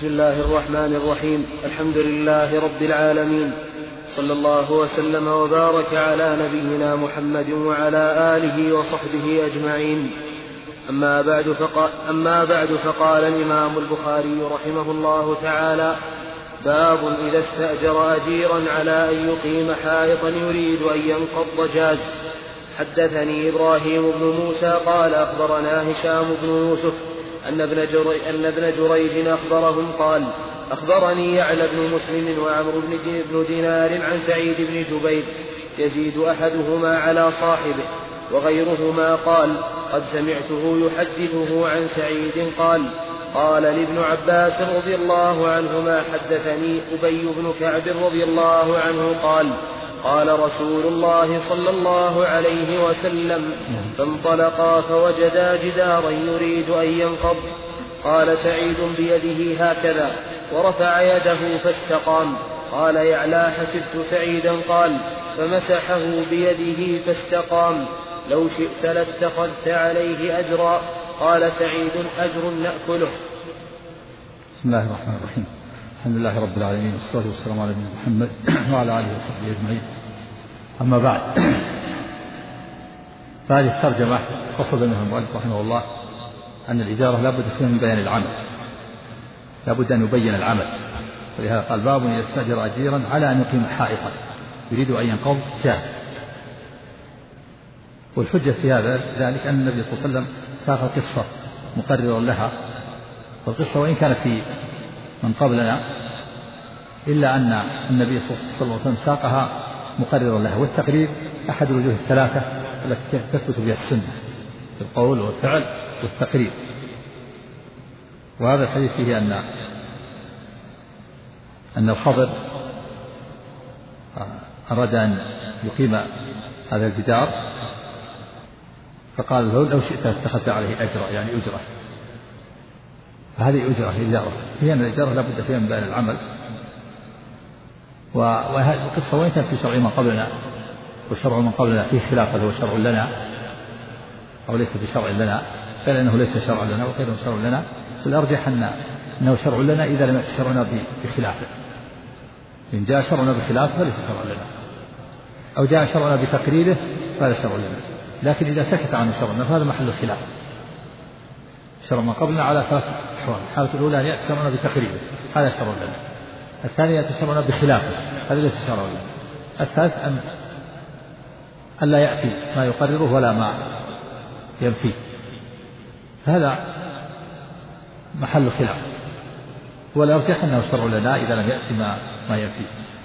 بسم الله الرحمن الرحيم. الحمد لله رب العالمين، صلى الله وسلم وبارك على نبينا محمد وعلى آله وصحبه أجمعين. أما بعد فقال الإمام البخاري رحمه الله تعالى: باب إذا استأجر أجيرا على أن يقيم حائطا يريد أن ينقض جاز. حدثني إبراهيم بن موسى قال أخبرنا هشام بن يوسف أن ابن جريج أخبرهم قال: أخبرني يعلى بن مسلم وعمرو بن دينار عن سعيد بن جبير يزيد أحدهما على صاحبه وغيرهما قال: قد سمعته يحدثه عن سعيد قال لابن عباس رضي الله عنهما: حدثني أبي بن كعب رضي الله عنه قال رسول الله صلى الله عليه وسلم: فانطلقا فوجدا جدارا يريد أن ينقض. قال سعيد: بيده هكذا، ورفع يده فاستقام. قال يعلى: حسبت سعيدا قال: فمسحه بيده فاستقام. لو شئت لاتخذت عليه أجرا. قال سعيد: أجر نأكله. بسم الله الرحمن الرحيم. الحمد لله رب العالمين، والصلاة والسلام على نبينا محمد وعلى آله وصحبه أجمعين. أما بعد، فهذه الترجمة قصد منها المؤلف رحمه الله أن الإجارة لا بد فيها من بيان العمل، لا بد أن يبين العمل، ولهذا قال: باب إذا استأجر أجيرا على أن يقيم حائطا يريد أن ينقض جاز. والحجة في هذا ذلك أن النبي صلى الله عليه وسلم ساق القصة مقررا لها، والقصة وإن كانت في من قبلنا إلا أن النبي صلى الله عليه وسلم ساقها مقررا لها، والتقرير أحد الوجوه الثلاثة التي تثبت بها السنة في القول والفعل والتقرير. وهذا الحديث فيه أن الخضر أراد أن يقيم هذا الجدار، فقال له: لو شئت اتخذت عليه أجرا، يعني أجرة. فهذه إجارة، هي أن الإجارة لا بد فيها من بيان العمل. وهذه القصة وإن كانت في شرع من قبلنا، والشرع من قبلنا فيه خلاف هل هو شرع لنا أو ليس بشرع لنا، قال إنه ليس شرع لنا وغيره شرع لنا، والأرجح أنه شرع لنا إذا لم يأتي شرعنا بخلافه. إن جاء شرعنا بخلافه فليس شرع لنا، أو جاء شرعنا بتقريره فهذا شرع لنا. لكن إذا سكت عن شرعنا فهذا محل الخلاف. شرع من قبلنا على ثلاث أحوال: الحالة الأولى أن يأتي شرعنا بتقريره، هذا شرع لنا. الثانية يأتي شرعنا بخلافه، هذا ليس شرع لنا. الثالث أن لا يأتي ما يقرره ولا ما ينفيه، هذا محل خلاف. والأرجح أنه شرع لنا إذا لم يأتي ما ينفيه.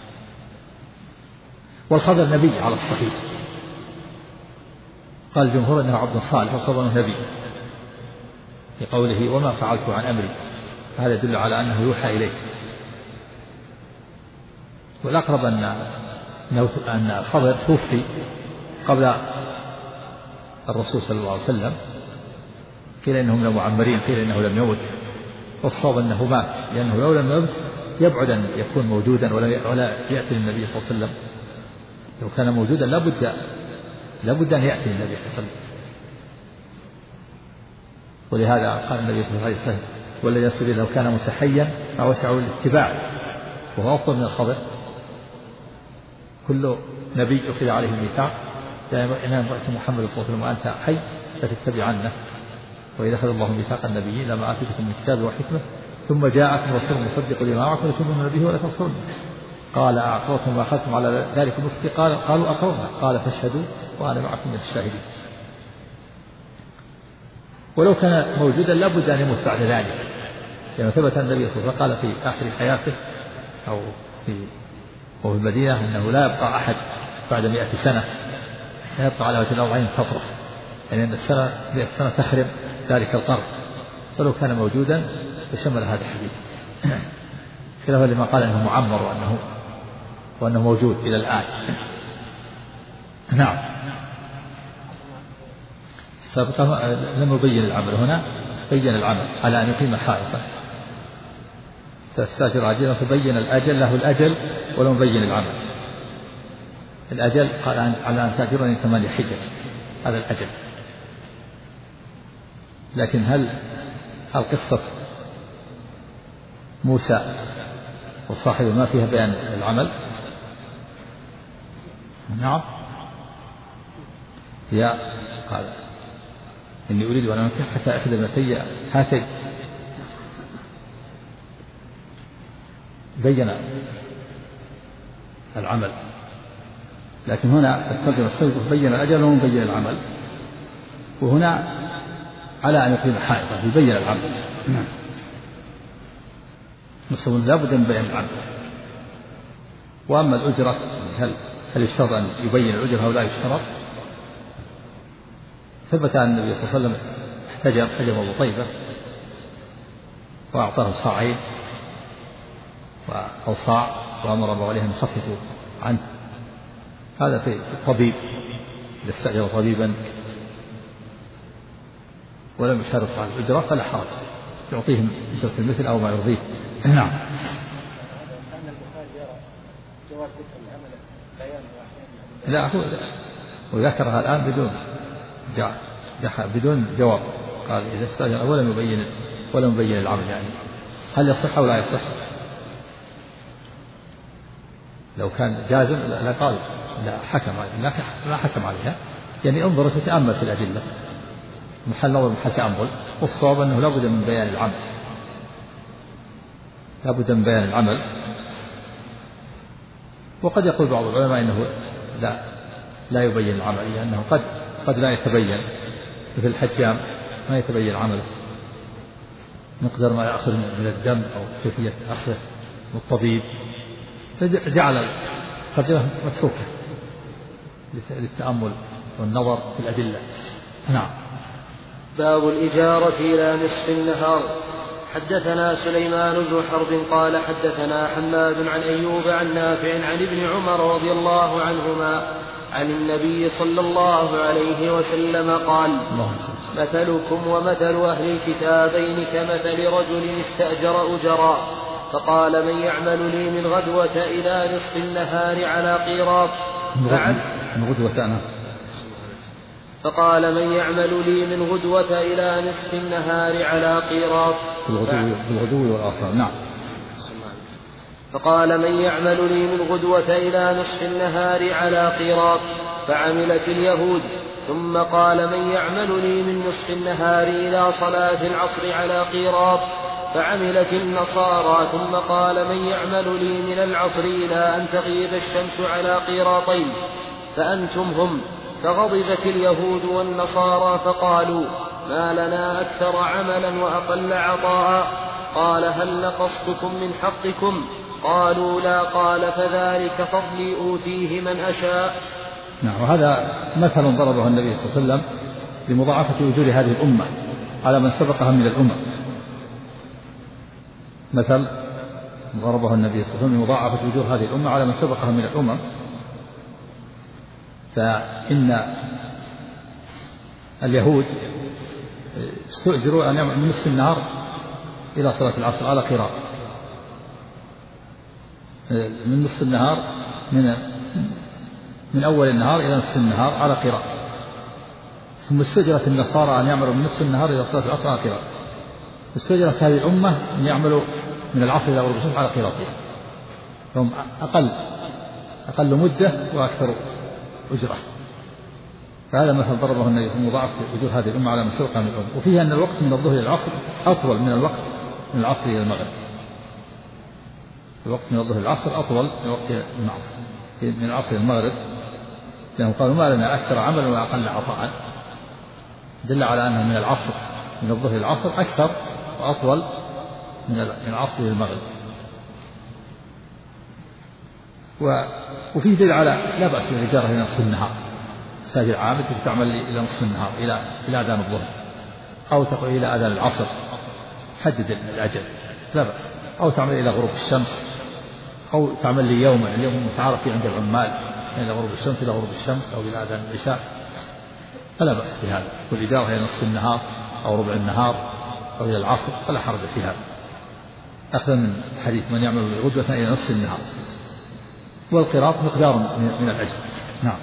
والخضر نبي على الصحيح، قال الجمهور أنه عبد صالح وصدره نبي لقوله: وما فعلت عن أمري. هذا يدل على أنه يوحى إليه. والأقرب أن الخضر توفي قبل الرسول صلى الله عليه وسلم، قيل إنهم لمعمرين، قيل إنه لم يمت، والصواب أنه مات، لأنه لو لم يمت يبعد أن يكون موجودا ولا يأتي للنبي صلى الله عليه وسلم. لو كان موجودا لابد أن يأتي للنبي صلى الله عليه وسلم. ولهذا قال النبي صلى الله عليه وسلم: والذي يصل لو كان متحيا ما وسعه الاتباع، وهو أفضل من الخضر. كل نبي أخذ عليه الميثاق: إنما بعث محمد صلى الله عليه وسلم وأنت حي لتتبعنه، وإذا أخذ الله ميثاق النبيين لما آتيتكم من كتاب وحكمة ثم جاءكم رسول مصدق لما معكم لتؤمنون به ولا تنصرونه. قال: أعقرتم وأخذتم على ذلك مثلي؟ قالوا أقررنا. قال: فاشهدوا وأنا معكم من الشاهدين. ولو كان موجودا لابد أن يموت بعد ذلك، لأنه ثبت النبي صلى الله عليه وسلم قال في آخر حياته أو في المدينة أنه لا يبقى أحد بعد 100 سنة يبقى على وجه الأرض عين تطرف، يعني أن 100 سنة تخرب ذلك القرن. ولو كان موجودا فشمل هذا الحديث، خلافا لما قال أنه معمر وأنه موجود إلى الآن. نعم. لم يبين العمل هنا، بين العمل على أن يقيم حائطا. فاستأجر أجيرا فبين الأجل، له الأجل ولم يبين العمل. الأجل قال على أن تأجرني 8 حجج، هذا الأجل. لكن هل قصة موسى وصاحبه ما فيها بيان العمل. نعم. يا قال إني أريد أن أنكح حتى إحدى ابنتي هاتين، بين العمل، لكن هنا الترجمة السابقة بين الأجل ومبين العمل، وهنا على أن يقيم حائطا يبين العمل. مسلم لا بد من بيان العمل. وأما الأجرة هل يشترط أن يبين الأجرة أو لا يشترط؟ ثبت أن النبي صلى الله عليه وسلم احتجم أبو طيبة وأعطاه صاعين أو صاع وأمر بواليه أن يخففوا عنه. هذا في الطبيب إذا استأجر طبيبا ولم يشترط على الأجرة فلا حرج، يعطيهم أجرة المثل أو ما يرضيه. نعم. لا هو ذكرها الآن بدون جواب. قال إذا استأجر ولم يبين العمل، يعني هل يصح أو لا يصح؟ لو كان جازم لا قال لا حكم عليها، ما حكم عليها، يعني انظر تتأمل في الأدلة، محل نظر محل تأمل. والصواب أنه لا بد من بيان العمل، لا بد من بيان العمل. وقد يقول بعض العلماء إنه لا يبين العمل، لأنه قد لا يتبين، مثل الحجام ما يتبين عمله، مقدار ما يأخذ من الدم أو كيفية أخذه، والطبيب فجعل الترجمة متروكة للتأمل والنظر في الأدلة. نعم. باب الإجارة إلى نصف النهار. حدثنا سليمان بن حرب قال حدثنا حماد عن أيوب عن نافع عن ابن عمر رضي الله عنهما عن النبي صلى الله عليه وسلم قال: مثلكم ومثل أهل الكتابين كمثل رجل استأجر أجرا فقال: من يعمل لي من غدوة إلى نصف النهار على قيراط فقال: من يعمل لي من غدوة إلى نصف النهار على قيراط بالغدو والآصال. نعم. فقال: من يعمل لي من غدوة إلى نصف النهار على قيراط فعملت اليهود. ثم قال: من يعمل لي من نصف النهار إلى صلاة العصر على قيراط فعملت النصارى. ثم قال: من يعمل لي من العصر إلى أن تغيب الشمس على قيراطين فأنتم هم. فغضبت اليهود والنصارى فقالوا: ما لنا أكثر عملا وأقل عطاء. قال: هل نقصتكم من حقكم؟ قالوا: لا. قال: فذلك فضلي أوتيه من أشاء. نعم. وهذا مثل ضربه النبي صلى الله عليه وسلم لمضاعفة أجور هذه الأمة على من سبقها من الأمم. مثل ضربه النبي صلى الله عليه وسلم لمضاعفة أجور هذه الأمة على من سبقها من الأمم. فإن اليهود استؤجروا أن يعملوا من نصف النهار إلى صلاة العصر على قيراط، من نصف النهار من أول النهار إلى نصف النهار على قيراط. ثم استأجرت النصارى أن يعملوا من نصف النهار إلى صلاة العصر على قيراط. استأجرت هذه الأمة أن يعملوا من العصر إلى غروب الشمس على قيراطين، هم أقل مدة وأكثر أجرة. فهذا مثل ضربه النبي في مضاعفة أجور هذه الأمة على من سبقها من الأمم. وفيه أن الوقت من الظهر إلى العصر أطول من الوقت من العصر إلى المغرب. الوقت من الظهر إلى العصر أطول من وقت من العصر إلى المغرب، لأنهم قالوا: ما لنا أكثر عملا وأقل عطاء. دل على أنه من العصر من الظهر إلى العصر أكثر وأطول من العصر إلى المغرب. وفيه دليل على لا بأس بالإجارة إلى نصف النهار. ساجر عامل تعمل إلى نصف النهار إلى أذان الظهر، أو تقول إلى أذان العصر، حدد الأجل لا بأس. أو تعمل إلى غروب الشمس، أو تعمل لي يوما، اليوم متعارف فيه عند العمال إلى غروب الشمس إلى غروب الشمس، أو إلى أذان العشاء، فلا بأس في هذا. والإجارة إلى نصف النهار أو ربع النهار أو إلى العصر فلا حرج في هذا، أخذ من حديث من يعمل غدوة إلى نصف النهار. والقراط مقدار من الأجر. نعم.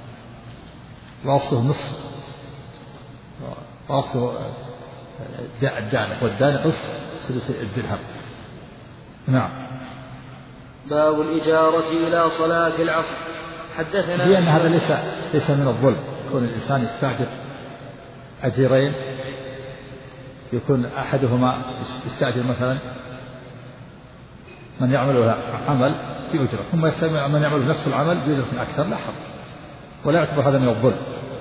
وأصله نصف، وأصله الدانق، والدانق نصف سدس الدرهم. نعم. باب الإجارة إلى صلاة العصر. حدثنا بأن هذا ليس من الظلم، يكون الإنسان يستأجر أجيرين، يكون أحدهما يستأجر مثلا من يعمل عمل بأجرة، ثم يستمع من يعمل نفس العمل بأجرة أكثر، لا حرج، ولا يعتبر هذا من الظلم.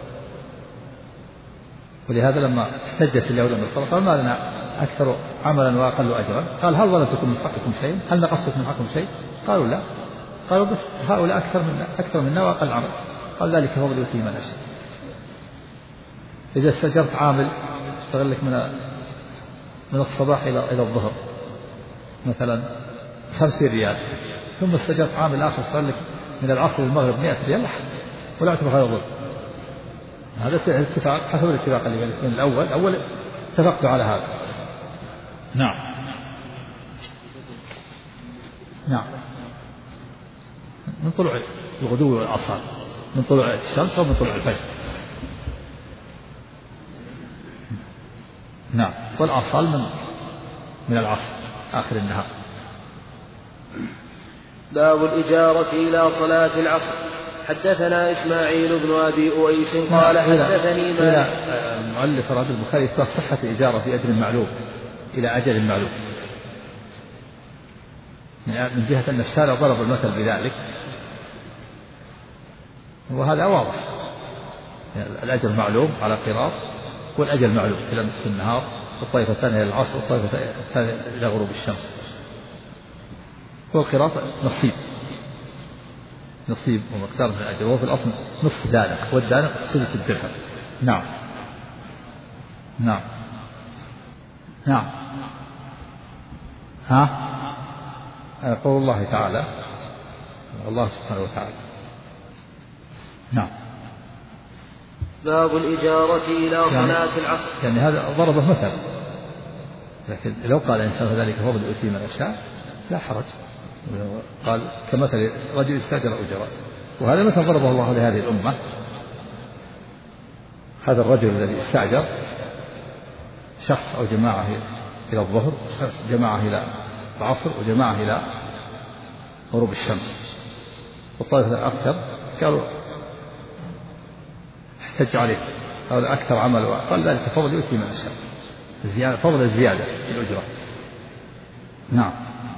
ولهذا لما احتجت اليهود والنصارى قال ما لنا أكثر عملا وأقل أجرا، قال هل ظلمتكم من حقكم شيء؟ هل نقصتكم من حقكم شيء؟ قالوا لا. قالوا بس هؤلاء أكثر منا وأقل عمل. قال ذلك فضل يؤتيه من أشاء. إذا استأجرت عامل اشتغل لك من الصباح إلى الظهر مثلا 50 ريال، ثم استأجرت عامل آخر اشتغل لك من العصر للمغرب 100 ريال، ولا يعتبر هذا ظلم. هذا اتفاق حسب الاتفاق اللي بين الأول اتفقت على هذا. نعم. نعم. من طلوع الغدو والعصر، من طلوع الشمس أو من طلوع الفجر. نعم. والأصل من العصر آخر النهار. باب الإجارة إلى صلاة العصر. حدثنا إسماعيل بن أبي أويس قال حدثني مالك. المؤلف رحمه البخاري إثبات صحة الإجارة في أجل معلوم إلى أجل معلوم، من جهة أن الشارع ضرب المثل بذلك، وهذا واضح. الأجل معلوم على قراط، والأجل معلوم إلى نصف النهار، والطائفة الثانية إلى العصر، والطائفة الثانية إلى غروب الشمس. والقراط نصيب ومقدار من الأجر، وهو في الأصل نصف دانق، والدانق سدس الدرهم. نعم. نعم. نعم. قول الله تعالى، الله سبحانه وتعالى. نعم. باب الإجارة إلى صلاة العصر. يعني هذا ضربه مثل، لكن لو قال إنسان ذلك فضل يؤتي من يشاء لا حرج. قال كمثل رجل استأجر أجراء، وهذا مثل ضربه الله لهذه الأمة. هذا الرجل الذي استأجر شخص أو جماعة إلى الظهر، جماعة إلى العصر، وجماعة إلى غروب الشمس، والطائفة الأكثر قالوا احتج عليه، قال أكثر عمل، وقال ذلك فضل يؤتي من يشاء، فضل الزيادة في الأجرة. نعم.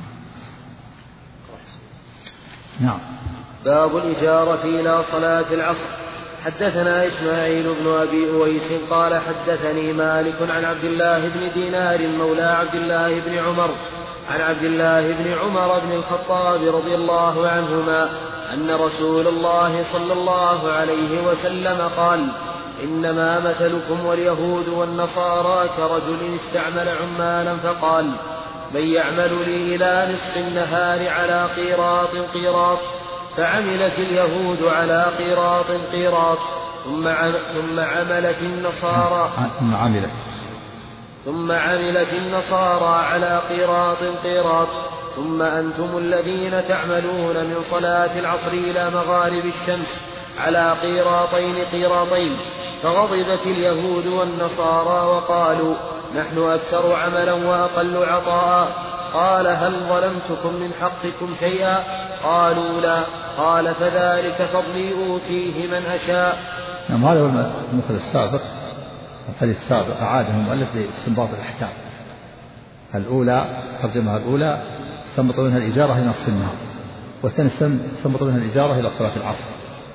نعم. باب الإجارة إلى صلاة العصر. حدثنا إسماعيل بن أبي أويس قال حدثني مالك عن عبد الله بن دينار مولى عبد الله بن عمر عن عبد الله بن عمر بن الخطاب رضي الله عنهما أن رسول الله صلى الله عليه وسلم قال: إنما مثلكم واليهود والنصارى كرجل استعمل عمالا فقال: من يعمل لي إلى نصف النهار على قيراط فعملت اليهود على قيراط ثم عملت النصارى على قيراط ثم أنتم الذين تعملون من صلاة العصر إلى مغارب الشمس على قيراطين فغضبت اليهود والنصارى وقالوا: نحن أكثر عملا وأقل عطاء. قال: هل ظلمتكم من حقكم شيئا؟ قالوا: لا. قال: فذلك فضلي أوتيه من أشاء. نعم. هذا هو المثل السابق، الحديث السابق أعاده المؤلف لاستنباط الأحكام. ترجمها الأولى استنبط منها الإجارة إلى نصف النهار، والثاني استنبط منها الإجارة إلى صلاة العصر.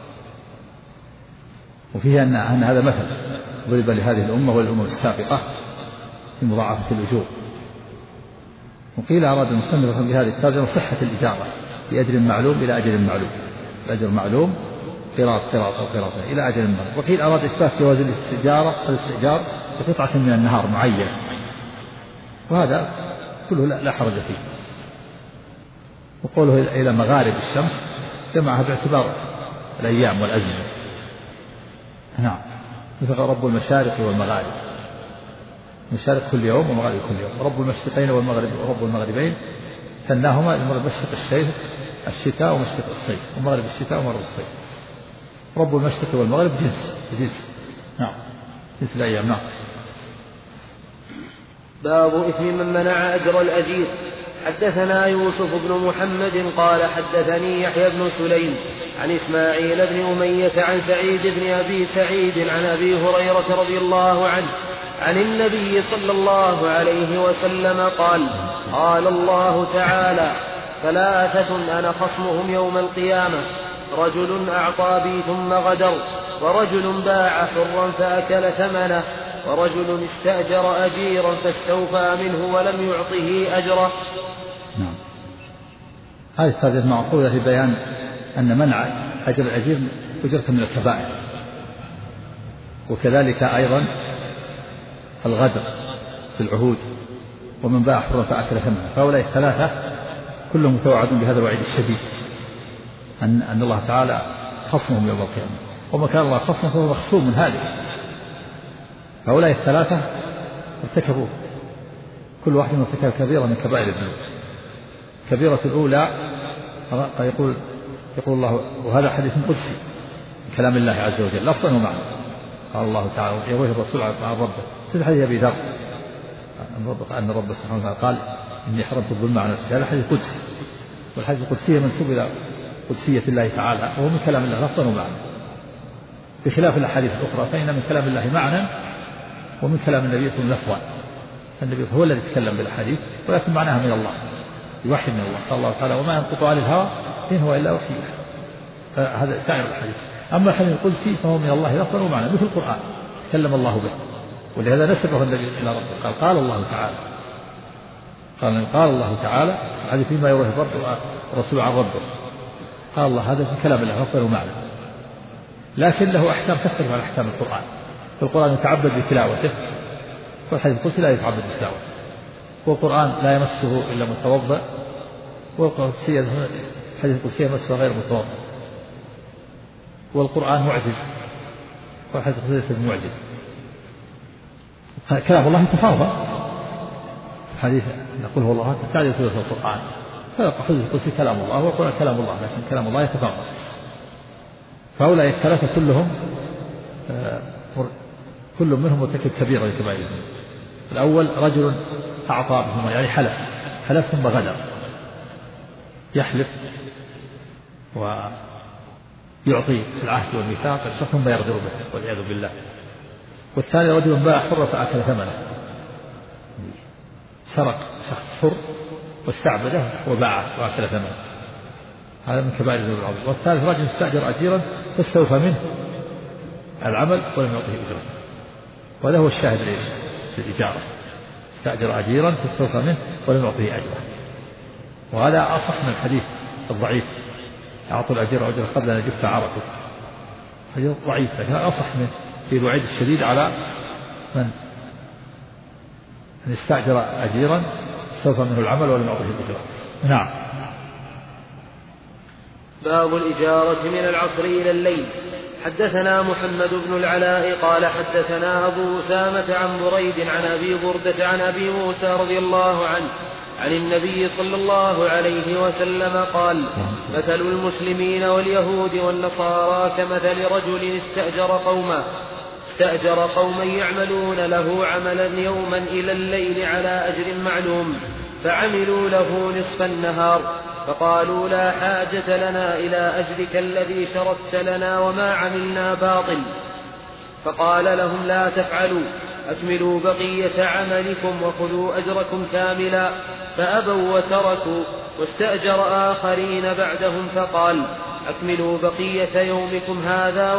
وفيه أن هذا مثل ضرب لهذه الأمة والأمم السابقة في مضاعفة الأجور. وقيل أراد المصنف بهذه الترجمة صحة الإجارة بأجر معلوم إلى أجل معلوم، الأجر معلوم قراط أو قراطين إلى أجل معلوم. وقيل أراد إثبات جواز الاستئجار بقطعة من النهار معينة، وهذا كله لا حرج فيه. وقوله إلى مغارب الشمس جمعها باعتبار الأيام والأزمنة. نعم. مثل رب المشارق والمغارب، مشارق كل يوم ومغارب كل يوم، رب المشرقين والمغرب ورب المغربين ثناهما المشرق الشتاء ومشرق الصيف، ومغرب الشتاء ومغرب الصيف. رب المشرق والمغرب جنس. نعم. جنس الأيام. نعم. باب إثم من منع أجر الأجير. حدثنا يوسف بن محمد قال حدثني يحيى بن سليم عن إسماعيل بن أمية عن سعيد بن أبي سعيد عن أبي هريرة رضي الله عنه عن النبي صلى الله عليه وسلم قال قال الله تعالى ثلاثة أنا خصمهم يوم القيامة رجل أعطى بي ثم غدر ورجل باع حرا فأكل ثمنه ورجل استأجر أجيرا فاستوفى منه ولم يعطه أجره. نعم. هذه السادة معقولة في بيان أن منع أجر الأجير أجرة من الكبائر، وكذلك أيضا الغدر في العهود ومن باع حرا فأكل ثمنه، فهؤلاء الثلاثة كلهم متوعدون بهذا الوعيد الشديد أن الله تعالى خصمهم يوم القيامة، وما كان الله خصمه فهو مخصوم من هذه. هؤلاء الثلاثة ارتكبوا كل واحد ارتكب كبيرة من كبائر الذنوب. كبيرة الأولى يقول الله، وهذا حديث قدسي كلام الله عز وجل لفظا ومعنى، قال الله تعالى يرويه الرسول عن ربه في حديث أبي ذر أن رب سبحانه وتعالى قال إني حرمت الظلم على نفسي. هذا حديث قدسي، والحديث القدسي منسوب إلى قدسية الله تعالى وهو من كلام الله لفظا ومعنى، بخلاف الأحاديث الأخرى فإن من كلام الله معنى ومن كلام النبي صلى الله عليه وسلم لفظا. النبي هو الذي يتكلم بالحديث ولكن معناها من الله، يوحي من الله. قال الله تعالى وما ينطق عن الهوى إن هو إلا وحي. هذا سائر الحديث. أما الحديث القدسي فهو من الله لفظا ومعنى مثل القرآن تكلم الله به، ولهذا نسبه النبي إلى ربه قال الله تعالى، قال الله تعالى هذا فيما يرويه الرسول عن ربه، قال الله هذا في كلام الله لفظا ومعنى، لكن له أحكام تختلف عن أحكام القرآن. فالقرآن يتعبد بتلاوته والحديث القدسي لا يتعبد بتلاوته، والقرآن لا يمسه إلا متوضأ، والحديث القدسي يمسه غير متوضأ. والقرآن معجز والحديث القدسي معجز. كلام الله يتفاضل، حديث نقول هو الله تعالى ثلث القرآن، فالحديث القدسي كلام الله والقرآن كلام الله، لكن كلام الله يتفاضل. فهؤلاء الثلاثة كلهم كل منهم مرتكب كبيرة لكبائر. الأول رجل أعطى بثم يعني حلف ثم غدر، يحلف ويعطي العهد والميثاق ثم يغدر به والعياذ بالله. والثاني رجل باع حرا فأكل ثمنه، سرق شخص حر واستعبده وباعه وأكل ثمنه، هذا من كبائر الذنوب العظيمة. والثالث رجل استأجر أجيرا فاستوفى منه العمل ولم يعطه أجره، وهذا هو الشاهد في الإجارة، استأجر أجيرا فاستوفى منه ولم يعطه أجره. وهذا أصح من الحديث الضعيف أعطوا الأجير أجره قبل أن يجف عرفه، حديث ضعيف، لكن أصح من في الوعيد الشديد على من استأجر أجيرا استوفى منه العمل ولم يعطه أجره. نعم. باب الإجارة من العصر إلى الليل. حدثنا محمد بن العلاء قال حدثنا أبو أسامة عن بريد عن أبي بردة عن أبي موسى رضي الله عنه عن النبي صلى الله عليه وسلم قال مثل المسلمين واليهود والنصارى كمثل رجل استأجر قوما يعملون له عملا يوما إلى الليل على أجر معلوم، فعملوا له نصف النهار، فقالوا لا حاجة لنا إلى أجرك الذي شرطت لنا وما عملنا باطل. فقال لهم لا تفعلوا، أكملوا بقية عملكم وخذوا أجركم كاملا، فأبوا وتركوا، واستأجر آخرين بعدهم فقال أكملوا بقية يومكم هذا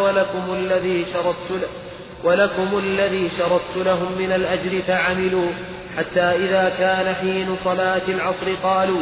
ولكم الذي شرطت لهم من الأجر، فعملوا حتى إذا كان حين صلاة العصر قالوا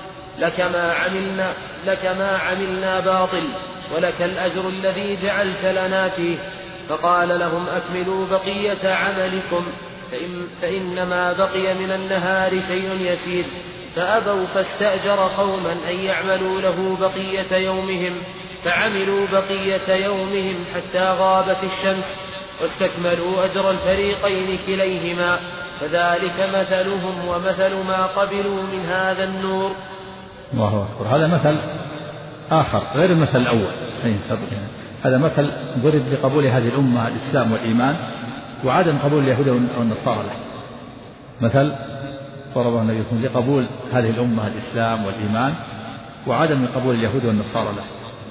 لك ما عملنا باطل ولك الأجر الذي جعلت لنا فيه. فقال لهم أكملوا بقية عملكم فإنما بقي من النهار شيء يسير. فأبوا، فاستأجر قوما أن يعملوا له بقية يومهم، فعملوا بقية يومهم حتى غابت الشمس، واستكملوا أجر الفريقين كليهما، فذلك مثلهم ومثل ما قبلوا من هذا النور. الله أكبر. هذا مثل آخر غير المثل الأول، هذا مثل ضرب بقبول هذه الأمة الإسلام والإيمان وعدم قبول اليهود والنصارى له. مثل ضربه النبي صلى الله عليه وسلم لقبول هذه الأمة الإسلام والإيمان وعدم قبول اليهود والنصارى له.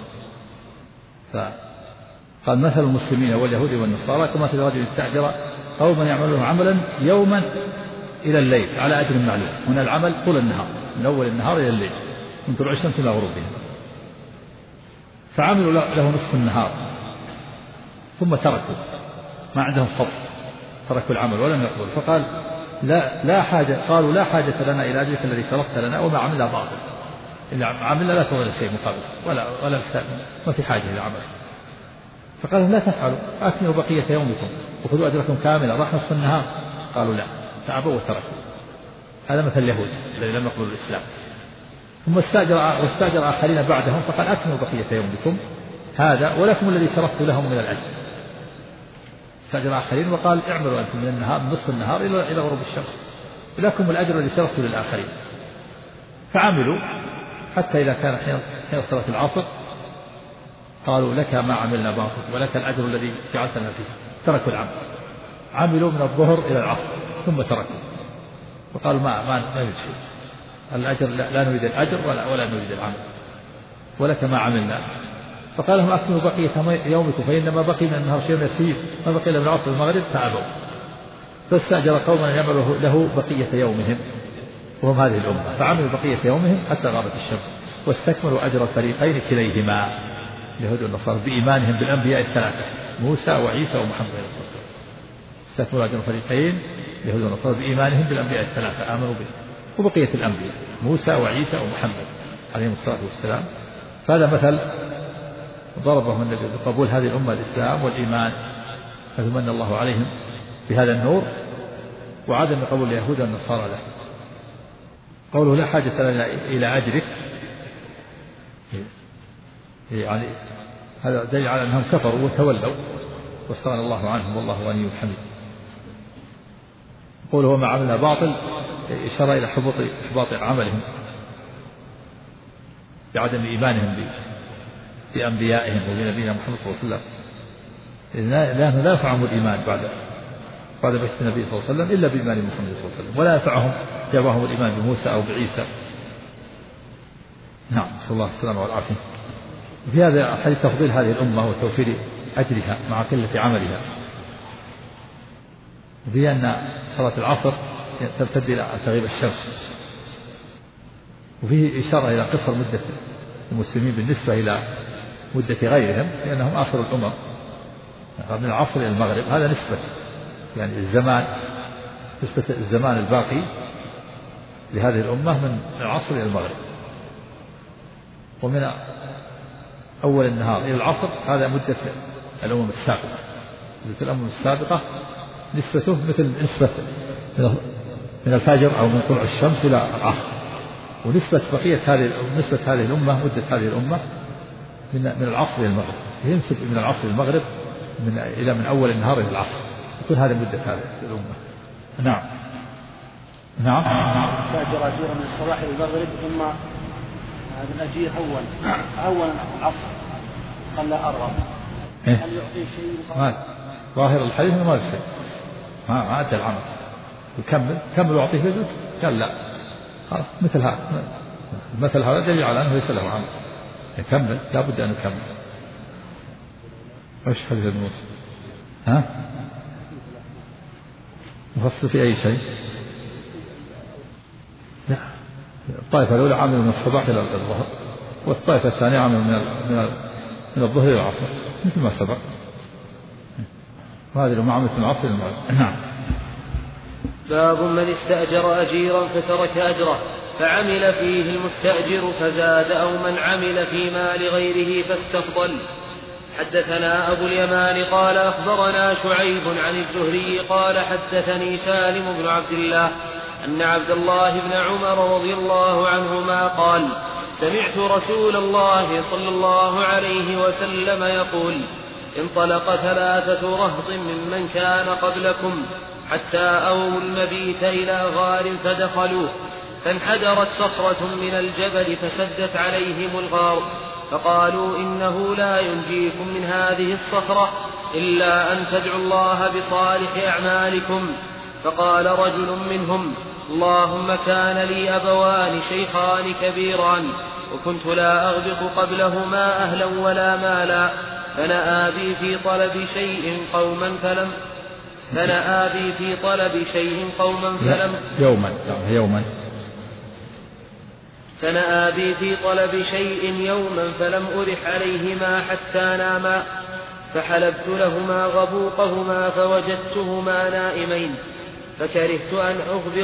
فقال مثل المسلمين واليهود والنصارى كمثل رجل استأجر قوما يعملون عملا يوما إلى الليل على أجر معلوم. هنا العمل طول النهار من أول النهار إلى الليل من طلوع الشمس إلى غروبها، فعملوا له نصف النهار ثم تركوا، ما عندهم صبر، تركوا العمل ولم يقبلوا. فقال لا حاجة، قالوا لا حاجة لنا إلى أجرك الذي شرفت لنا وما عملنا باطل، إلا عملنا لا تغير شيء مقابل ولا ما في حاجة إلى عمل. فقالوا لا تفعلوا، أكملوا بقية يومكم وخذوا أجركم كاملا، راح نصف النهار. قالوا لا، فأبوا وتركوا. هذا مثل اليهود الذين لم يقبلوا الإسلام. ثم واستأجر آخرين بعدهم فقال أكملوا بقية يومكم هذا ولكم الذي شرفت لهم من الأجر. استأجر آخرين وقال اعملوا أنتم من النهار من نصف النهار إلى غروب الشمس لكم الأجر الذي شرفت للآخرين. فعملوا حتى إذا كان حين صلاة العصر قالوا لك ما عملنا باطل ولك الأجر الذي جعلتنا فيه. تركوا العمل، عملوا من الظهر إلى العصر ثم تركوا وقالوا ما نريد شيء، الأجر لا نريد الأجر ولا نريد العمل ولك ما عملنا. فقال لهم أكملوا بقية يومكم فإنما بقي من النهار شيء يسير ما بقي إلا من العصر المغرب. فأبوا، فاستأجر قوما يعملوا له بقية يومهم وهم هذه الأمة، فعملوا بقية يومهم حتى غابت الشمس واستكملوا أجر الفريقين كليهما اليهود والنصارى بإيمانهم بالأنبياء الثلاثة موسى وعيسى ومحمد عليه الصلاة والسلام. استكملوا أجر الفريقين اليهود والنصارى بإيمانهم بالأنبياء الثلاثة آمنوا به وبقية الأنبياء موسى وعيسى ومحمد عليهم الصلاة والسلام. فهذا مثل ضربهم النبي بقبول هذه الأمة الإسلام والإيمان، فمن الله عليهم بهذا النور وعدم قبول اليهود والنصارى له. قوله لا حاجة لنا إلى أجرك، يعني هذا دليل على أنهم كفروا وتولوا واستغنى الله عنهم والله غني حميد. قوله وما عملنا باطل إشارة إلى إحباط عملهم بعدم إيمانهم بأنبيائهم وبنبينا محمد صلى الله عليه وسلم، لأنه لا ينفعهم الإيمان بعد بعث النبي صلى الله عليه وسلم إلا بإيمان محمد صلى الله عليه وسلم، ولا ينفعهم دعواهم الإيمان بموسى أو بعيسى. نعم، صلى الله عليه وسلم والعافية. في هذا حديث تفضيل هذه الأمة وتوفير أجرها مع قلة عملها، وفي أن صلاة العصر تمتد إلى تغيب الشمس، وفيه إشارة إلى قصر مدة المسلمين بالنسبة إلى مدة غيرهم لأنهم آخر الأمم من العصر إلى المغرب. هذا نسبة يعني الزمان، نسبة الزمان الباقي لهذه الأمة من العصر إلى المغرب، ومن أول النهار إلى العصر هذا مدة الأمم السابقة. مدة الأمم السابقة نسبته مثل نسبة من الفجر أو من طلوع الشمس إلى العصر، ونسبة نسبة هذه الأمة مدة هذه الأمة من العصر إلى المغرب، ينسب من العصر إلى المغرب من أول النهار إلى العصر، تكون هذه مدة هذه الأمة. نعم. استأجر أجيرا من الصباح إلى المغرب ثم هذا الأجير أول العصر قال لا أرغب، هل يعطيه شيء؟ ظاهر الحديث ما في شيء، ما أدى العمل، يكمل ويعطيه بيته. قال لا، مثل هذا دليل على أنه ليس له عمل، يكمل، لا بد أن يكمل. وش حديث الموسى؟ مفصل في أي شيء؟ لا، الطائفة الأولى عمل من الصباح إلى الظهر، والطائفة الثانية عمل من الظهر إلى العصر مثل ما سبق، وهذه المعاملة من العصر إلى المغرب. نعم. باب من استأجر أجيرا فترك أجره فعمل فيه المستأجر فزاد أو من عمل في مال غيره فاستفضل. حدثنا أبو اليمان قال أخبرنا شعيب عن الزهري قال حدثني سالم بن عبد الله أن عبد الله بن عمر رضي الله عنهما قال سمعت رسول الله صلى الله عليه وسلم يقول انطلق 3 رهط ممن كان قبلكم حتى أووا المبيت إلى غار فدخلوه، فانحدرت صخرة من الجبل فسدت عليهم الغار، فقالوا إنه لا ينجيكم من هذه الصخرة إلا أن تدعوا الله بصالح أعمالكم. فقال رجل منهم اللهم كان لي أبوان شيخان كبيران وكنت لا أغبط قبلهما أهلا ولا مالا فنأى بي في طلب شيء قوما فلم فنأى بي في طلب شيء يوما فلم أرح عليهما حتى ناما فحلبت لهما غبوقهما فوجدتهما نائمين فكرهت أن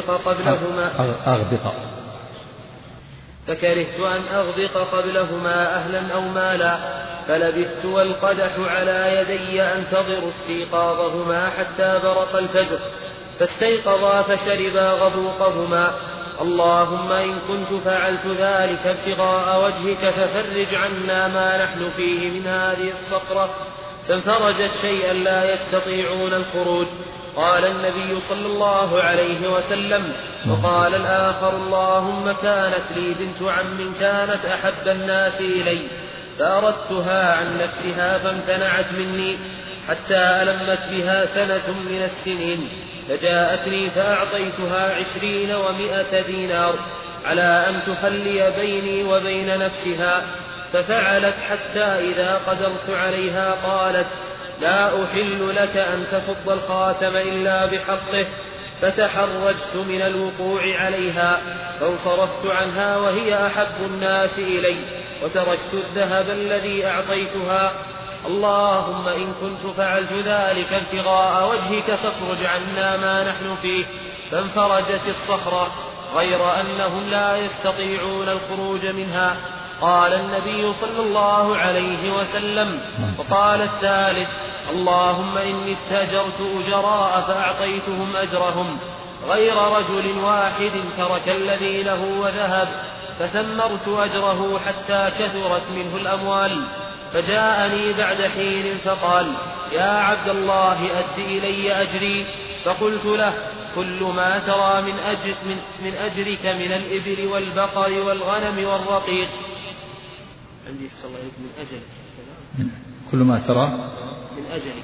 أغبط قبلهما أهلا أو مالا فلبثت والقدح على يدي أنتظر استيقاظهما حتى برق الفجر فاستيقظا فشربا غبوقهما. اللهم إن كنت فعلت ذلك ابتغاء وجهك ففرج عنا ما نحن فيه من هذه الصخرة فانفرجت شيئا لا يستطيعون الخروج. قال النبي صلى الله عليه وسلم وقال الآخر اللهم كانت لي بنت عم كانت أحب الناس إلي فأردتها عن نفسها فامتنعت مني حتى ألمت بها سنة من السنين فجاءتني فأعطيتها 20 و100 دينار على أن تخلي بيني وبين نفسها ففعلت حتى إذا قدرت عليها قالت لا أحل لك أن تفض الخاتم إلا بحقه فتحرجت من الوقوع عليها فانصرفت عنها وهي أحب الناس إلي وتركت الذهب الذي أعطيتها. اللهم إن كنت فعلت ذلك ابتغاء وجهك فاخرج عنا ما نحن فيه فانفرجت الصخرة غير أنهم لا يستطيعون الخروج منها. قال النبي صلى الله عليه وسلم وقال الثالث اللهم إني استأجرت أجراء فأعطيتهم أجرهم غير رجل واحد ترك الذي له وذهب فثمرت أجره حتى كثرت منه الأموال فجاءني بعد حين فقال يا عبد الله أد إلي أجري فقلت له كل ما ترى من أجرك من الإبل والبقر والغنم والرقيق. عندي صلى الله عليه من أجلك كل ما ترى من أجلك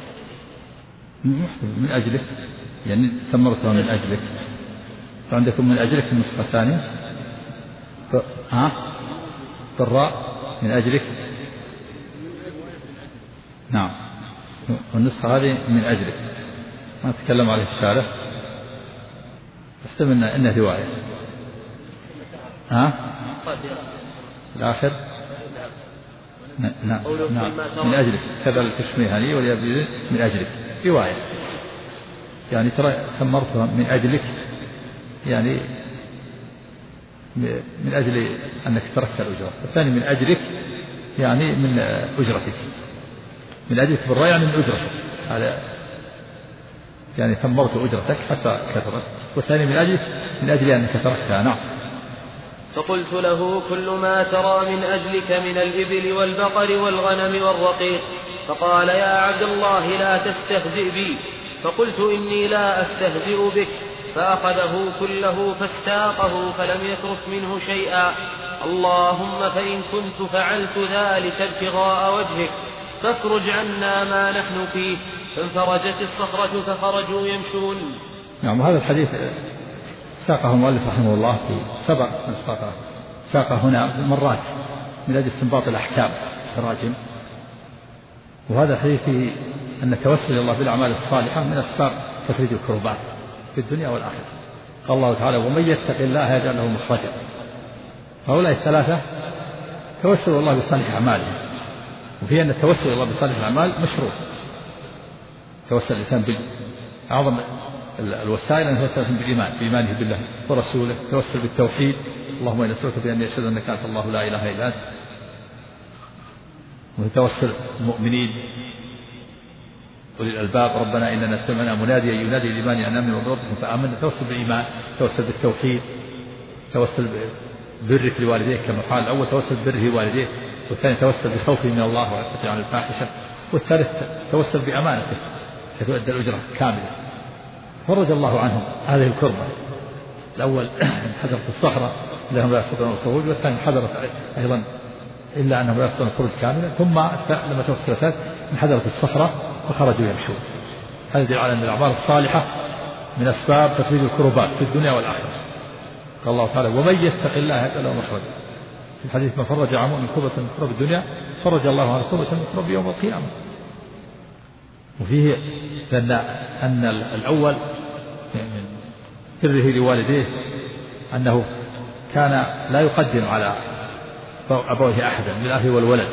من أجلك يعني ثمرتها من أجلك فعندكم من أجلك النسخة الثانية بالراء من أجلك نعم والنسخة هذه من أجلك ما أتكلم عليه الشارع احتمل إنه رواية الآخر نعم من أجلك كذا التشميه هذه وليبدو من أجلك رواية يعني ترى ثمرتها من أجلك يعني من أجل أنك تركت الأجرة. الثاني من أجلك يعني من أجرتك من أجلك بالرأي يعني من أجرتك هذا يعني ثمرت أجرتك حتى كثرت. والثاني من أجل أنك تركتها. نعم. فقلت له كل ما ترى من أجلك من الإبل والبقر والغنم والرقيق. فقال يا عبد الله لا تستهزئ بي. فقلت إني لا أستهزئ بك. فأخذه كله فاستاقه فلم يترك منه شيئا. اللهم فإن كنت فعلت ذلك ابتغاء وجهك فافرج عنا ما نحن فيه. فانفرجت الصخرة فخرجوا يمشون. نعم. هذا الحديث ساقه المؤلف رحمه الله في سبق ساقه هنا مرات من أجل استنباط الأحكام الراجم. وهذا الحديث فيه أن التوسل إلى الله بالأعمال الصالحة من أسباب تفريج الكربات في الدنيا والآخرة. قال الله تعالى ومن يتق الله يجعل له مخرجا. هؤلاء الثلاثة توسلوا الله بصالح أعمالهم. وفي أن التوسل إلى الله بصالح الأعمال مشروع. توسل الإنسان بأعظم الوسائل أن يتوسل بالإيمان بإيمانه بالله ورسوله. توسل بالتوحيد اللهم إني أسألك بأن أشهد أنك أنت الله لا إله إلا أنت. وتوسل المؤمنين أولي الألباب ربنا إننا سمعنا مناديا ينادي للإيمان أن آمنوا بربكم فآمنا. توسل بالإيمان توسل بالتوحيد توسل برك لوالديك كما قال الأول توسل بره والديه. والثاني توسل بخوفه من الله وعفته عن الفاحشة. والثالث توسل بأمانته فتؤدى الأجرة كاملة. فرج الله عنهم هذه الكربة. الأول حضرت الصخرة لهم لا يستطيعون الخروج. والثاني حضرت أيضا إلا أنهم لا يستطيعون الخروج كاملا. ثم لما توصلت من حضرت الصخرة فخرجوا يمشون. هذا يدل على أن الأعمال الصالحة من أسباب تفريج الكربات في الدنيا والآخرة. قال الله تعالى ومن يتق الله يجعل له مخرجا. في الحديث: من فرج عن مؤمن كربة من كرب الدنيا فرج الله عنه كربة من كرب يوم القيامة. وفيه أن الأول من بره لوالديه أنه كان لا يقدم على أبويه أحدا من الأخ والولد،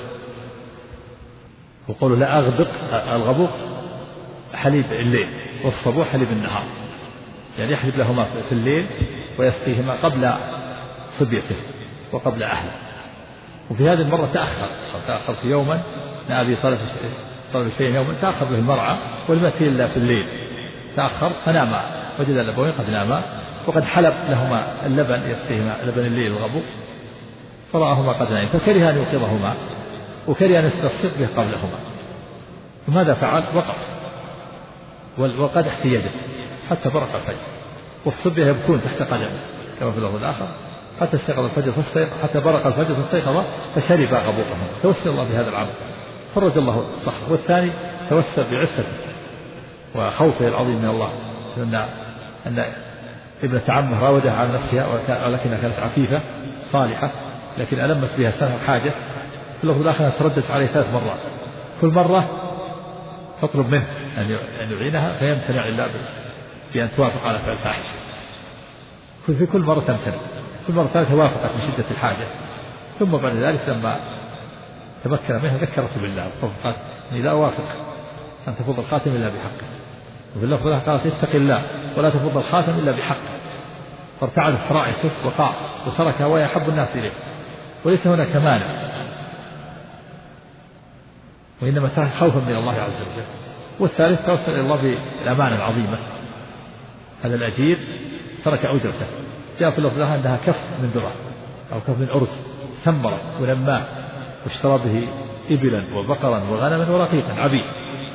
وقالوا لا أغبق الغبوق حليب الليل والصبوح حليب النهار، يعني يحلب لهما في الليل ويسقيهما قبل صبيته وقبل أهله. وفي هذه المرة تأخر في يوما أن أبي طلب شيء يوما تأخر به المرعى ولم يأتي إلا في الليل، تأخر فنام، وجد الأبوين قد ناما وقد حلب لهما اللبن يسقيهما لبن الليل الغبوق، فرآهما قد نام فكره أن يوقظهما وكره أن يستصق به قبلهما. فماذا فعل؟ وقف وقدح في يده حتى برق الفجر، والصبية يبكون تحت قدمه كما في اللفظ الآخر حتى استيقظ الفجر حتى برق الفجر فاستيقظ فشرب غبوقهما. توسل الله بهذا العمل فرج الله الصخر. والثاني توسل بعفته وخوفه العظيم من الله، أن ابنة عمه راودها عن نفسها ولكنها كانت عفيفة صالحة لكن ألمت بها سنة حاجة. في اللفظ الآخر تردت عليه 3 مرات، كل مرة تطلب منه أن يعينها فيمتنع إلا بأن توافق على فعل فاحش. في كل مرة تمتنع، كل مرة ثالثة وافقت من شدة الحاجة. ثم بعد ذلك لما تمكن منها ذكرت بالله قالت إني لا أوافق أن تفض الخاتم إلا بحقه. وفي اللفظ الآخر قالت اتق الله ولا تفض الخاتم إلا بحقه. فارتعدت فرائسه وقع وتركها وهي أحب الناس إليه، وليس هناك مانع، وإنما ترك خوفا من الله عز وجل. والثالث توصل إلى الله بالأمانة العظيمة. هذا الأجير ترك أجرته، جاء في اللفظ أنها كف من ذرة أو كف من أرز ثمرة ولماه واشترى به إبلا وبقرا وغنما ورقيقا عبيد،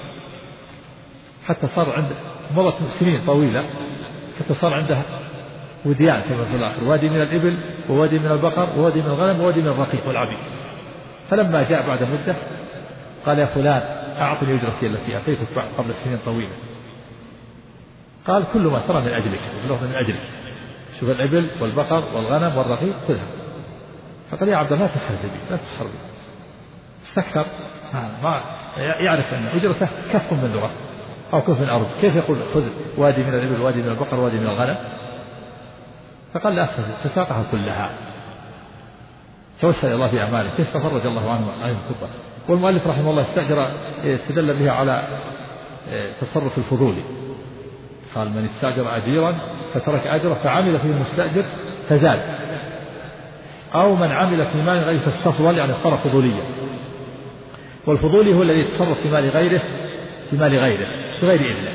حتى صار عنده مضت سنين طويلة حتى صار عنده وديان كما في الآخر، وادي من الإبل ووادي من البقر ووادي من الغنم ووادي من الرقيق والعبيد. فلما جاء بعد مدة قال يا فلان أعطني أجرتي التي أتيتك قبل سنين طويلة. قال كل ما ترى من أجلك، من أجلك، شوف الإبل والبقر والغنم والرقيق خذها. فقال يا عبد الله لا تستهزئ بي لا تسخر بي. استكثر ما يعرف أن أجرته كف من ذرة أو كف من أرز، كيف يقول خذ وادي من الإبل وادي من البقر وادي من الغنم؟ فقال لا أستهزئ، فساقها كلها. توسل الله في أعماله كيف تفرج الله عنه عن الكفر. والمؤلف رحمه الله استدل بها على تصرف الفضولي، قال من استأجر أجيرا فترك أجره فعمل فيه المستأجر فزاد، أو من عمل في مال غيره فاستفضل يعني صار فضوليا. والفضولي هو الذي يتصرف في مال غيره بغير إذنه،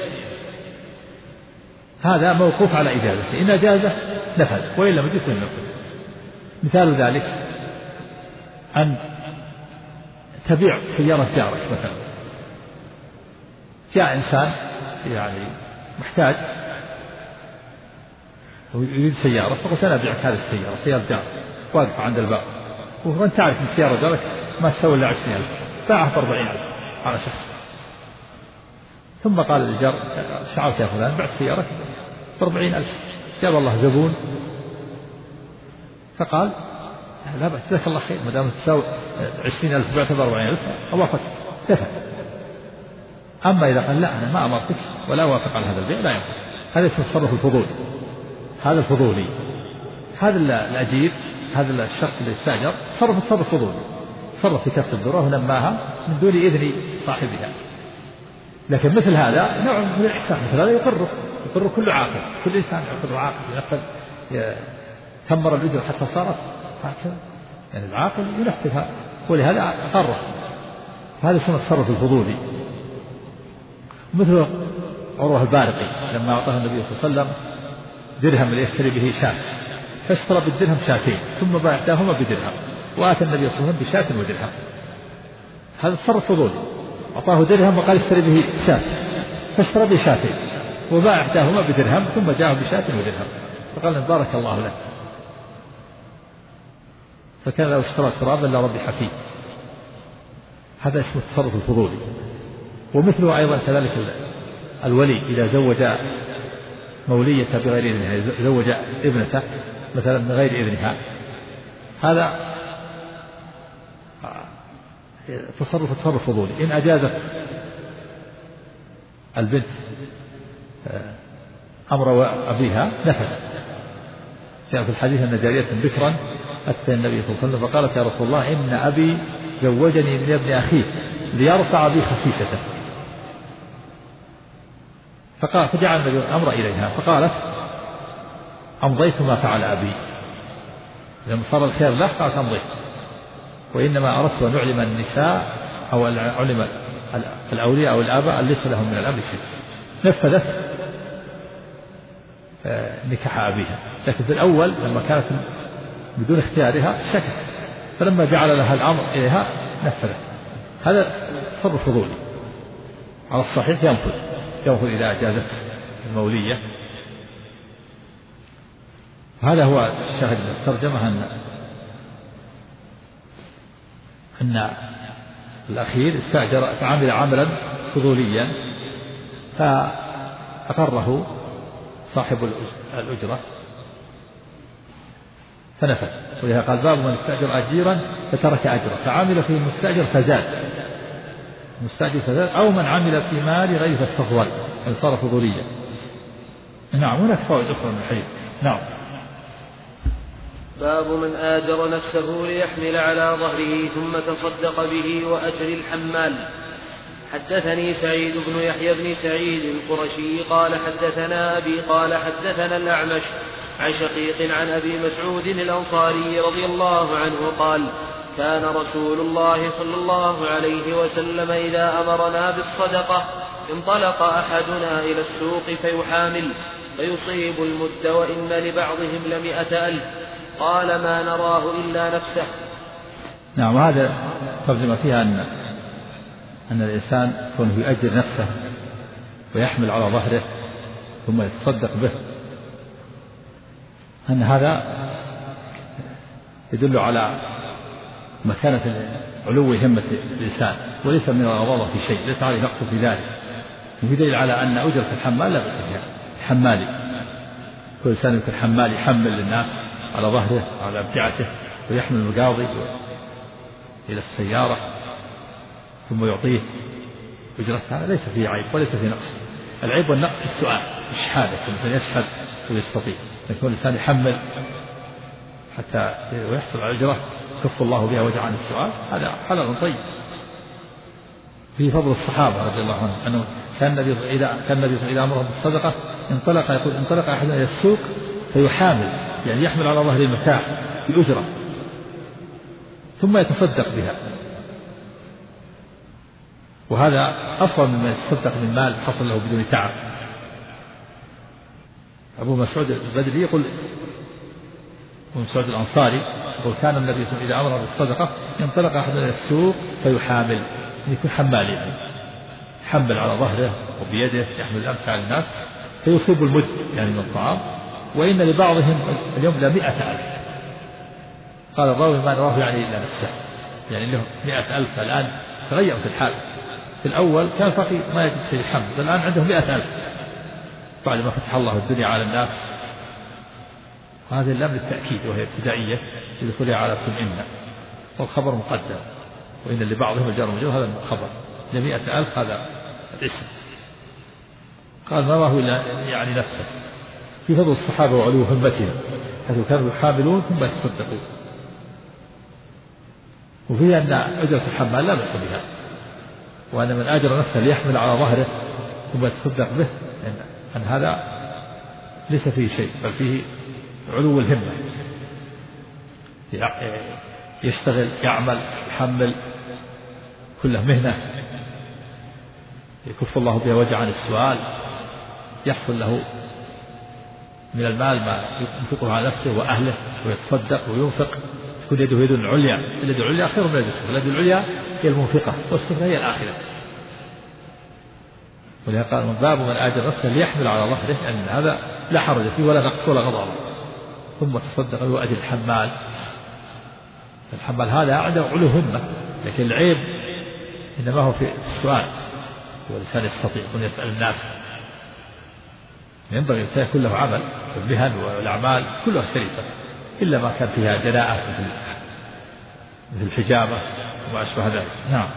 هذا موقوف على إجازته، إن أجازه نفذ وإن لم يجز لم ينفذ. مثال ذلك أن تبيع سيارة جارك مثلا، جاء إنسان يعني محتاج ويريد سيارة، فقلت أنا أبيعك هذه السيارة، سيارة جارك واقفة عند الباب، وأنت تعرف أن سيارة جارك ما تسوي إلا 20,000، باعها ب40,000 على شخص. ثم قال للجار شعرت يا فلان بعت سيارة ب40,000، جاب الله زبون فقال لا بأس جزاك الله خير ما دام تساوي 20,000 بعتها ب40,000 أوافق دفع. أما إذا قال لا أنا ما أمرتك ولا أوافق على هذا البيع لا ينفع، هذا اسمه التصرف الفضولي، هذا الفضولي. هذا الأجير هذا الشخص اللي استأجر تصرف فضولي، تصرف في كف الذرة ونماها من دون إذن صاحبها. لكن مثل هذا نوع من الإحسان، مثل هذا يقر كل عاقل، كل إنسان يقر عاقل ينفذ ثمر الأجر حتى صارت هكذا، يعني العاقل ينفذها، ولهذا قرر. هذا اسمه التصرف الفضولي. مثل عروة البارقي لما أعطاه النبي صلى الله عليه وسلم درهم ليشتري به شاة، فاشترى بالدرهم شاتين ثم باعتاهما بدرهم، وآتى النبي صلى الله عليه وسلم بشاة ودرهم. هذا تصرف فضولي، أعطاه درهم وقال اشتري به شاة، فاشترى به شاتين وباع إحداهما بدرهم ثم جاءه بشاة ودرهم، فقال بارك الله لك. فكان لو اشترى ترابا لربح فيه. هذا اسمه التصرف الفضولي. ومثله أيضا كذلك الولي إذا زوج مولية بغير إذنه، زوج ابنته مثلا من غير إذنها، هذا تصرف فضولي. إن أجازت البنت أمر أبيها نفذ. جاء في الحديث أن جارية بكرا أتت النبي صلى الله عليه وسلم فقالت: يا رسول الله إن أبي زوجني من ابن أخيه ليرفع بي خسيسته. فجعل النبي الأمر إليها فقالت: أمضيت ما فعل أبي. لما صار الخير له قالت: أمضيت، وإنما أردت أن أعلم النساء أو علم الأولياء أو الآباء ليس لهم من الأمر شيء. نفذت نكاح أبيها، لكن في الأول لما كانت بدون اختيارها شكت، فلما جعل لها الأمر إليها نفذت. هذا تصرف فضولي على الصحيح ينفذ إذا أجازت المولية. هذا هو الشاهد من الترجمة، أن الأخير استأجر فعمل عملا فضوليا فأقره صاحب الأجرة فنفذ. ولهذا قال: باب من استأجر أجيرا فترك أجره فعمل فيه المستأجر فزاد أو من عمل في مال غير فاستطول يعني صار فضوليا. نعم. هناك فوائد أخرى من الحديث. نعم. باب من آجر نفسه ليحمل على ظهره ثم تصدق به وأجر الحمال. حدثني سعيد بن يحيى بن سعيد القرشي قال حدثنا أبي قال حدثنا الأعمش عن شقيق عن أبي مسعود الأنصاري رضي الله عنه قال: كان رسول الله صلى الله عليه وسلم إذا أمرنا بالصدقة انطلق أحدنا إلى السوق فيحامل فيصيب المد وإن لبعضهم ل100,000. قال: ما نراه إلا نفسه. نعم. هذا ترجمة فيها أن الإنسان كونه يؤجر نفسه ويحمل على ظهره ثم يتصدق به، أن هذا يدل على مكانة علو همة الإنسان، وليس من الغضاضة في شيء، ليس عليه نقص في ذلك. وفي دليل على أن أجرة الحمال لا بأس بها. الحمالي كل إنسان يكون حمال يحمل للناس على ظهره على أمتعته ويحمل المقاضي إلى السيارة ثم يعطيه أجرتها، ليس فيه عيب وليس فيه نقص. العيب والنقص في السؤال الشهادة، مثل يشهد ويستطيع، لكن الإنسان يحمل حتى ويحصل على أجره كف الله بها وجه عن السؤال، هذا حلال طيب. في فضل الصحابة رضي الله عنهم أنه كان النبي إذا أمرهم بالصدقة انطلق أحدنا إلى السوق فيحامل يعني يحمل على ظهر المتاع بأجرة ثم يتصدق بها، وهذا أفضل مما يتصدق من مال حصل له بدون تعب. أبو مسعود البدري يقول، أبو مسعود الأنصاري يقول: كان النبي صلى الله عليه وسلم إذا أمر بالصدقة ينطلق أحدنا إلى السوق فيحامل، يكون حمال يعني يحمل على ظهره وبيده يحمل الأمتعة على الناس فيصيب المد يعني من الطعام، وإن لبعضهم اليوم ل100,000. قال الراوي: ما نراه يعني إلا نفسه، يعني له 100,000. الآن تغيرت الحال، في الأول كان فقير ما يجد شيء يحمل، الآن عنده 100,000 بعد ما فتح الله الدنيا على الناس. هذه اللام للتأكيد وهي ابتدائية لدخولها على سمعنا، والخبر مقدم، وإن لبعضهم الجار والمجرور هذا الخبر، ل100,000 هذا الاسم. قال: ما هو إلا يعني نفسه. في فضل الصحابة وعلو همتهم حيث كانوا يحاملون ثم يتصدقون. وفيه أن أجرة الحمال لا بأس بها، وأن من أجر نفسه ليحمل على ظهره ثم يتصدق به أن هذا ليس فيه شيء، بل فيه علو الهمة، يشتغل يعمل يحمل كله مهنة يكف الله بها وجه عن السؤال، يحصل له من المال ما ينفقه على نفسه وأهله ويتصدق وينفق، تكون يده يد العليا. اليد العليا خير من اليد السفلى، اليد العليا هي المنفقة والسفلى هي الآخرة. ولهذا قال: باب من آجر نفسه ليحمل على ظهره، أن هذا لا حرج فيه ولا نقص ولا غضب. ثم تصدق له أجر الحمال. الحمال هذا عنده علو همة، لكن العيب إنما هو في السؤال، والإنسان يستطيع أن يسأل الناس. ينبغي الإنسان يكون له عمل، والمهن والأعمال كلها شريفة، إلا ما كان فيها دناءة مثل الحجامة وما أشبه ذلك. نعم.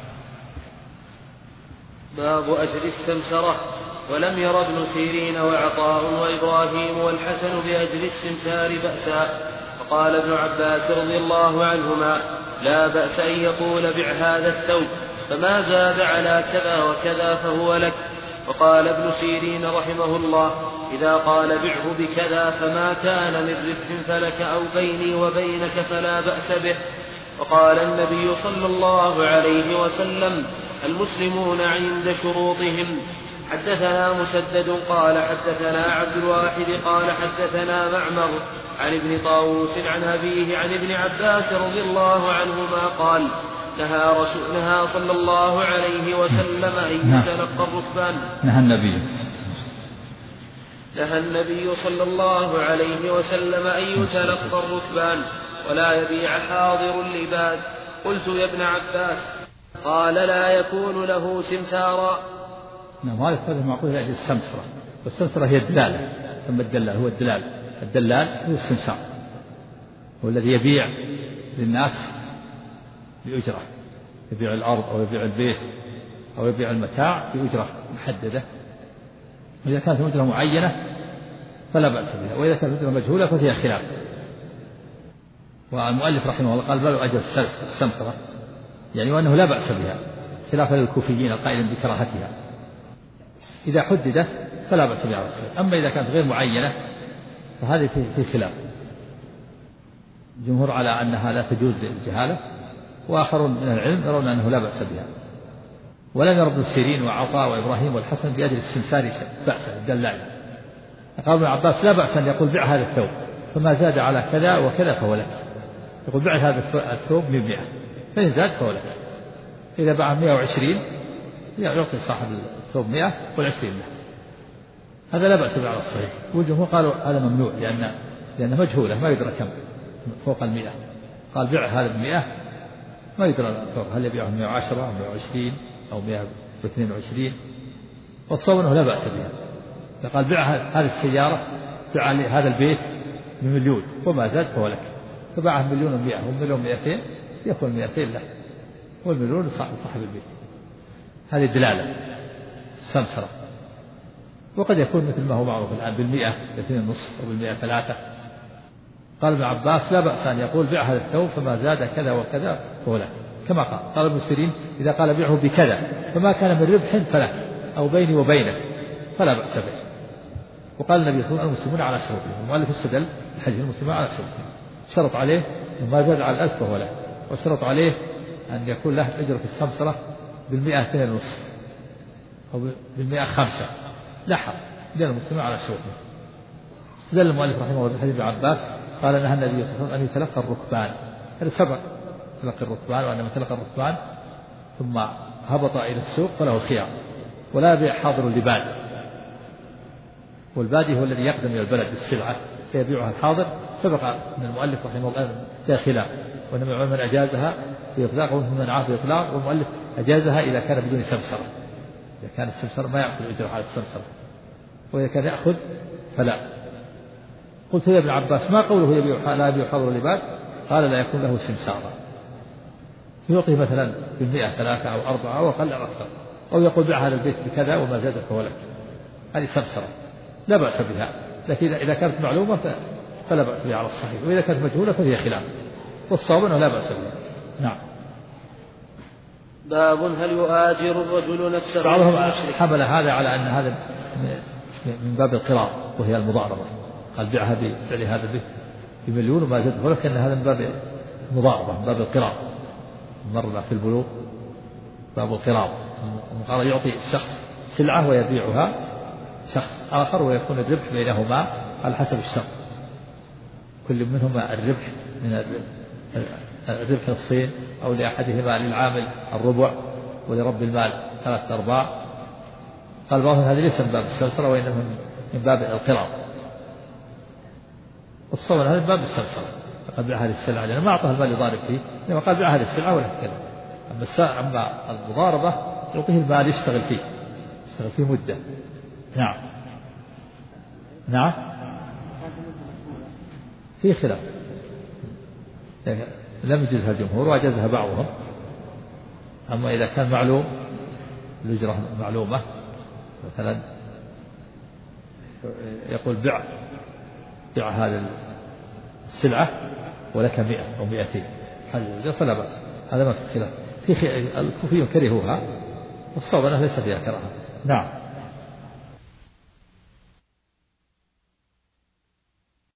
باب أجر السمسرة. ولم ير ابن سيرين وعطاء وإبراهيم والحسن بأجر السمسار بأسا. فقال ابن عباس رضي الله عنهما: لا بأس أن يقول بع هذا الثوب، فما زاد على كذا وكذا فهو لك. وقال ابن سيرين رحمه الله: إذا قال بعه بكذا فما كان من ربح فلك أو بيني وبينك فلا بأس به. وقال النبي صلى الله عليه وسلم: المسلمون عند شروطهم. حدثنا مسدد قال حدثنا عبد الواحد قال حدثنا معمر عن ابن طاووس عن أبيه عن ابن عباس رضي الله عنهما قال: نهى صلى الله عليه وسلم أن يتلقى الركبان. نهى النبي صلى الله عليه وسلم أن يتلقى الركبان ولا يبيع حاضر اللباد. قلت: يا ابن عباس. قال: لا يكون له سمسارا. نعم. هذا الفرق معقول أجل السمسرة، والسمسرة هي الدلالة، ثم الدلال هو الدلال هو السمسار، هو الذي يبيع للناس بأجرة، يبيع الأرض أو يبيع البيت أو يبيع المتاع بأجرة محددة. وإذا كانت أجرة معينة فلا بأس بها، وإذا كانت أجرة مجهولة ففيها خلاف. والمؤلف رحمه الله قال: باب أجر السمسرة، يعني وأنه لا بأس بها، خلافا للكوفيين القائلين بكراهتها. إذا حددت فلا بأس بها. أما إذا كانت غير معينة فهذه في خلاف. الجمهور على أنها لا تجوز للجهالة، وآخرون من العلم يرون أنه لا بأس بها. ولم ير ابن سيرين وعطاء وإبراهيم والحسن بأجر السمسار بأسا الدلال. قال ابن عباس: لا بأس أن يقول بع هذا الثوب، فما زاد على كذا وكذا فهو لك. يقول: بع هذا الثوب 100، فإن زاد فهو لك. إذا باع 120 يعطي صاحب الثوب 100 وال20 له. هذا لا بأس به على الصحيح. والجمهور قالوا هذا ممنوع لأنه مجهولة ما يدرى كم فوق 100. قال: بع هذا 100 ما يدرى هل يبيعه 110 أو 120 أو 122. والصواب أنه لا بأس بها. فقال: بع هذه السيارة، بع هذا البيت ب1,000,000 وما زاد فهو لك. فباعه 1,100,000 و1,200,000 يكون 200 له، وال1,000,000 صاحب البيت. هذه الدلالة السمسرة. وقد يكون مثل ما هو معروف الآن بال100 2.5 أو بال100 3. قال ابن عباس: لا بأس أن يقول بع هذا الثوب فما زاد كذا وكذا فهو لك، كما قال ابن سيرين: إذا قال بعه بكذا فما كان من ربح فلك أو بيني وبينك فلا بأس به. وقال النبي صلى الله عليه وسلم: المسلمون على شروطهم. المؤلف استدل الحديث: المسلمون على شروطهم. شرط عليه ما زاد على 1000 فهو له، وشرط عليه أن يكون له أجرة السمسرة بال100 2.5 أو بال100 5. لا حرج، لأن المسلمون على شروطهم. استدل المؤلف رحمه الله بحديث ابن عباس قال: نهى النبي صلى الله عليه وسلم أن يتلقى الركبان. هذا سبق تلقي الركبان، وأن من تلقى الركبان ثم هبط إلى السوق فله خيار. ولا يبيع حاضر اللباد، والبادي هو الذي يقدم إلى البلد بالسلعة فيبيعها الحاضر. سبق من المؤلف رحمه الله فيها خلاف، وإنما من أجازها في إطلاق ومن منعها في إطلاق، والمؤلف أجازها إذا كان بدون سمسرة. إذا كان السمسرة ما يأخذ الأجرة على السمسرة، وإذا كان يأخذ فلا. قلت: يا ابن عباس: ما قوله لا يبيع حاضر اللباد؟ قال: لا يكون له سمسارا، يعطي مثلا ب100 3 أو 4 أو أقل أو أكثر، أو يقول بع هذا البيت بكذا وما زاد فهو لك. هذه سمسرة لا بأس بها، لكن إذا كانت معلومة فلا بأس بها على الصحيح، وإذا كانت مجهولة فهي خلاف، والصواب أنه لا بأس بها. نعم. باب هل يؤاجر الرجل نفسه؟ بعضهم حمل هذا على أن هذا من باب القراض وهي المضاربة. قال: بعها بفعل هذا البيت ب1,000,000 وما زاد فهو لك، أن هذا من باب المضاربة، من باب القراض. مر في البلوغ باب القراض. قال: يعطي الشخص سلعة ويبيعها شخص آخر، ويكون الربح بينهما على حسب الشرط، كل منهما الربح من الربح نصفين، أو لأحدهما للعامل الربع ولرب المال 3/4. قال بعضهم: هذا ليس من باب السمسرة، وإنما من باب القراض. والصواب هذا من باب السمسرة. فقد بيع هذه السلعة لأنه ما أعطاه المال يضارب فيه، إنما قال: بيع هذه السلعة ولا تكلم. أما المضاربة يعطيه المال يشتغل فيه مدة. نعم. في خلاف، لم يجزها الجمهور وأجازها بعضهم. أما إذا كان معلوم الأجرة معلومة، مثلا يقول بع هذه السلعة ولك 100 أو 200 حاجة فلا بأس، هذا ما في خلاف. الكوفيون كرهوها والصواب أنها ليس فيها كراهة. نعم.